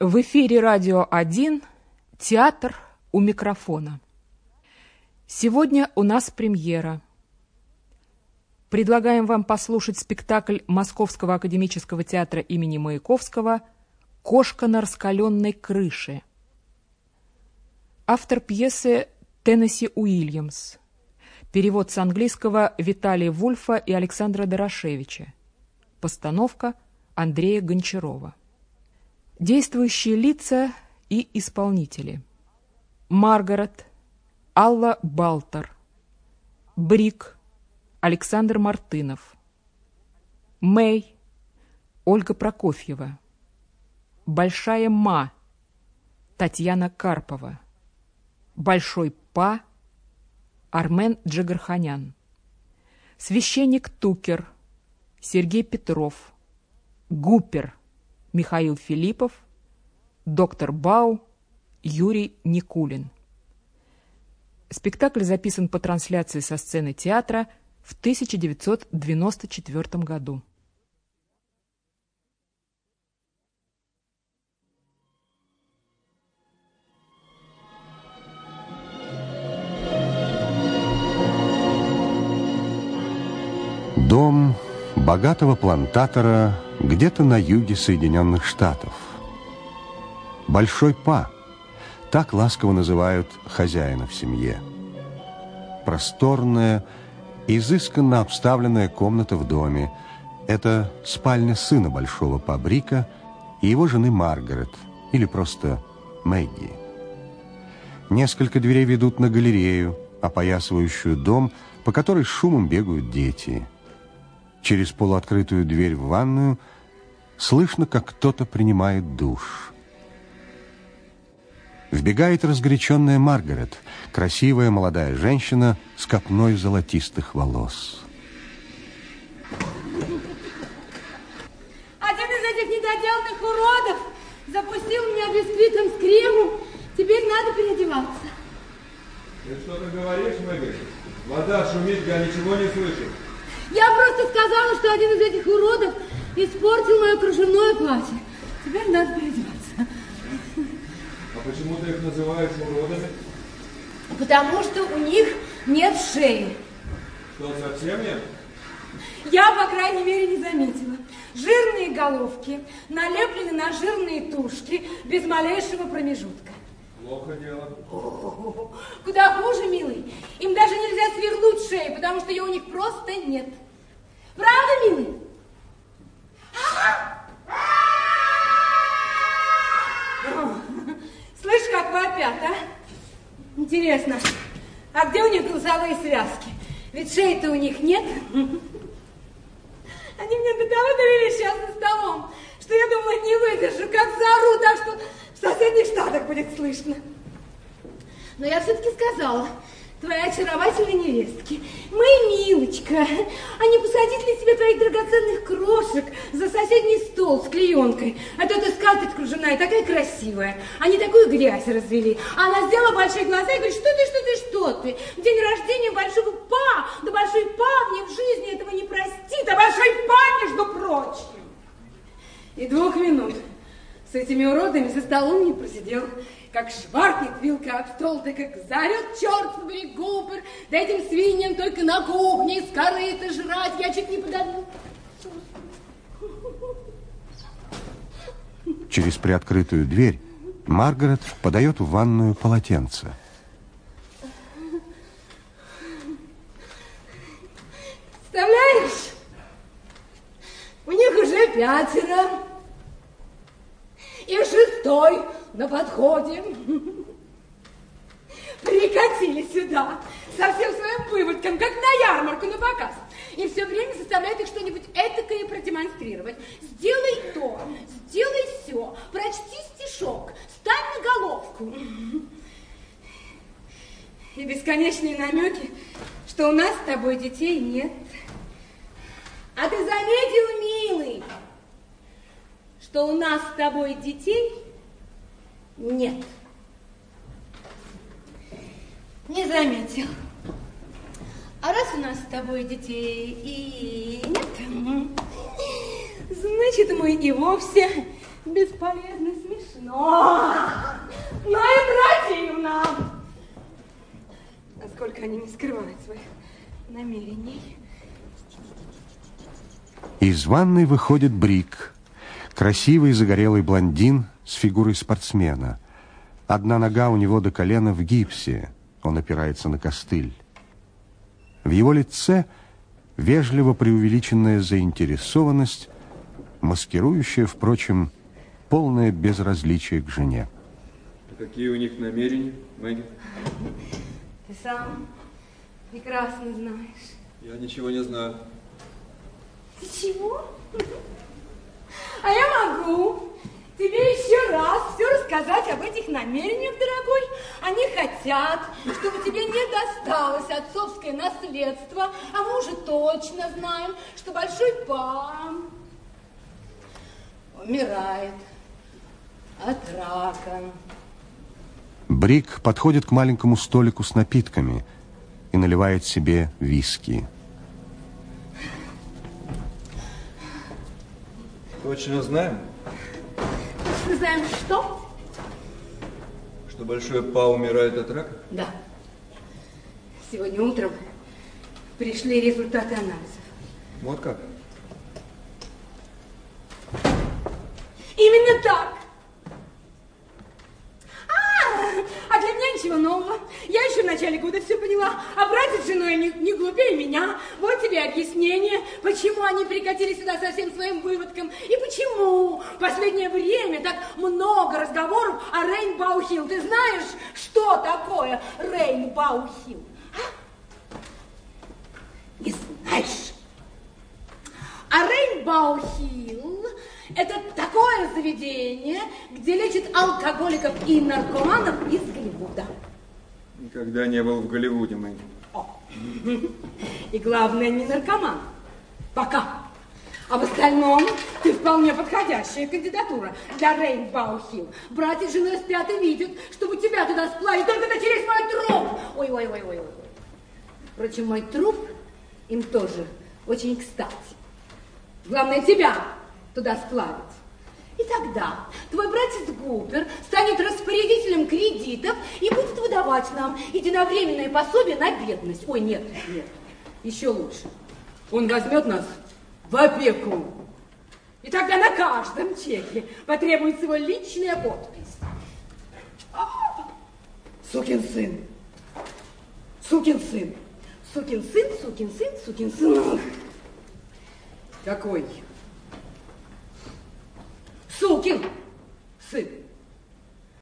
В эфире «Радио 1», театр у микрофона. Сегодня у нас премьера. Предлагаем вам послушать спектакль Московского академического театра имени Маяковского «Кошка на раскаленной крыше». Автор пьесы Теннесси Уильямс. Перевод с английского Виталия Вульфа и Александра Дорошевича. Постановка Андрея Гончарова. Действующие лица и исполнители. Маргарет Алла Балтер. Брик Александр Мартынов. Мэй Ольга Прокофьева. Большая Ма Татьяна Карпова. Большой Па Армен Джигарханян. Священник Тукер Сергей Петров. Гупер Михаил Филиппов. Доктор Бау Юрий Никулин. Спектакль записан по трансляции со сцены театра в 1994 году. Дом богатого плантатора где-то на юге Соединенных Штатов. Большой Па, так ласково называют хозяина в семье. Просторная, изысканно обставленная комната в доме – это спальня сына Большого Па Брика и его жены Маргарет, или просто Мэгги. Несколько дверей ведут на галерею, опоясывающую дом, по которой шумом бегают дети. Через полуоткрытую дверь в ванную слышно, как кто-то принимает душ. Вбегает разгоряченная Маргарет, красивая молодая женщина с копной золотистых волос. Один из этих недоделанных уродов запустил меня бисквитом с кремом. Теперь надо переодеваться. Ты что-то говоришь, Мэгги? Вода шумит, я ничего не слышу. Я просто сказала, что один из этих уродов испортил мое кружевное платье. Теперь надо переодеваться. А почему ты их называешь уродами? Потому что у них нет шеи. Что, совсем нет? Я, по крайней мере, не заметила. Жирные головки налеплены на жирные тушки без малейшего промежутка. Плохо дело. Куда хуже, милый. Им даже нельзя свернуть шею, потому что ее у них просто нет. Правда, милый? Слышь, как вопят, а? Интересно, а где у них голосовые связки? Ведь шеи-то у них нет. Они мне до того довели сейчас за столом, что я думала, не выдержу, как заору, так что в соседних штатах будет слышно. Но я все-таки сказала твоей очаровательной невестке: моя милочка, а не посадить ли себе твоих драгоценных крошек за соседний стол с клеенкой? А то эта скатерть кружевная такая красивая. Они такую грязь развели. А она сделала большие глаза и говорит: что ты? В день рождения Большого Па, да Большой Па мне в жизни этого не простит, а Большой Па, между прочим. И 2 минут с этими уродами за столом не просидел. Как шваркнет вилка об стол, да как заорет черт побери Гупер, да этим свиньям только на кухне из корыта жрать, я чуть не подавил. Через приоткрытую дверь Маргарет подает в ванную полотенце. Представляешь, у них уже 5. И 6 на подходе. Прикатили сюда со всем своим выводком, как на ярмарку, на показ. И все время заставляют их что-нибудь этакое продемонстрировать. Сделай то, сделай все, прочти стишок, стань на головку. И бесконечные намеки, что у нас с тобой детей нет. А ты заметил, милый, что у нас с тобой детей нет? Не заметил. А раз у нас с тобой детей и нет, значит, мы и вовсе бесполезно смешно, но и противно. Насколько они не скрывают своих намерений. Из ванной выходит Брик, красивый загорелый блондин с фигурой спортсмена. Одна нога у него до колена в гипсе, он опирается на костыль. В его лице вежливо преувеличенная заинтересованность, маскирующая, впрочем, полное безразличие к жене. Какие у них намерения, Мэгги? Ты сам прекрасно знаешь. Я ничего не знаю. Ты чего? А я могу тебе еще раз все рассказать об этих намерениях, дорогой. Они хотят, чтобы тебе не досталось отцовское наследство, а мы уже точно знаем, что большой пан умирает от рака. Брик подходит к маленькому столику с напитками и наливает себе виски. Точно знаем? Точно знаем, что? Что большой па умирает от рака? Да. Сегодня утром пришли результаты анализов. Вот как? Именно так. А для меня ничего нового. Я еще в начале года все поняла. А братец с женой не глупее меня. Вот тебе объяснение, почему они прикатили сюда со всем своим выводком. И почему в последнее время так много разговоров о Рейнбау-Хилл. Ты знаешь, что такое Рейнбау-Хилл? А? Не знаешь? А Рейнбау-Хилл – это такое заведение, где лечат алкоголиков и наркоманов из Голливуда. Никогда не был в Голливуде, Мэгги. И главное, не наркоман. Пока. А в остальном ты вполне подходящая кандидатура для Рейнбау-Хилл. Братья с женой спят и видят, чтобы тебя туда сплавить, только это через мой труп. Ой. Впрочем, мой труп им тоже очень кстати. Главное, тебя туда сплавить. И тогда твой братец Гупер станет распорядителем кредитов и будет выдавать нам единовременное пособие на бедность. Ой, нет, еще лучше. Он возьмет нас в опеку. И тогда на каждом чеке потребуется его личная подпись. Сукин сын. Сукин сын. Сукин сын, сукин сын, сукин сын. Какой? Сукин сын.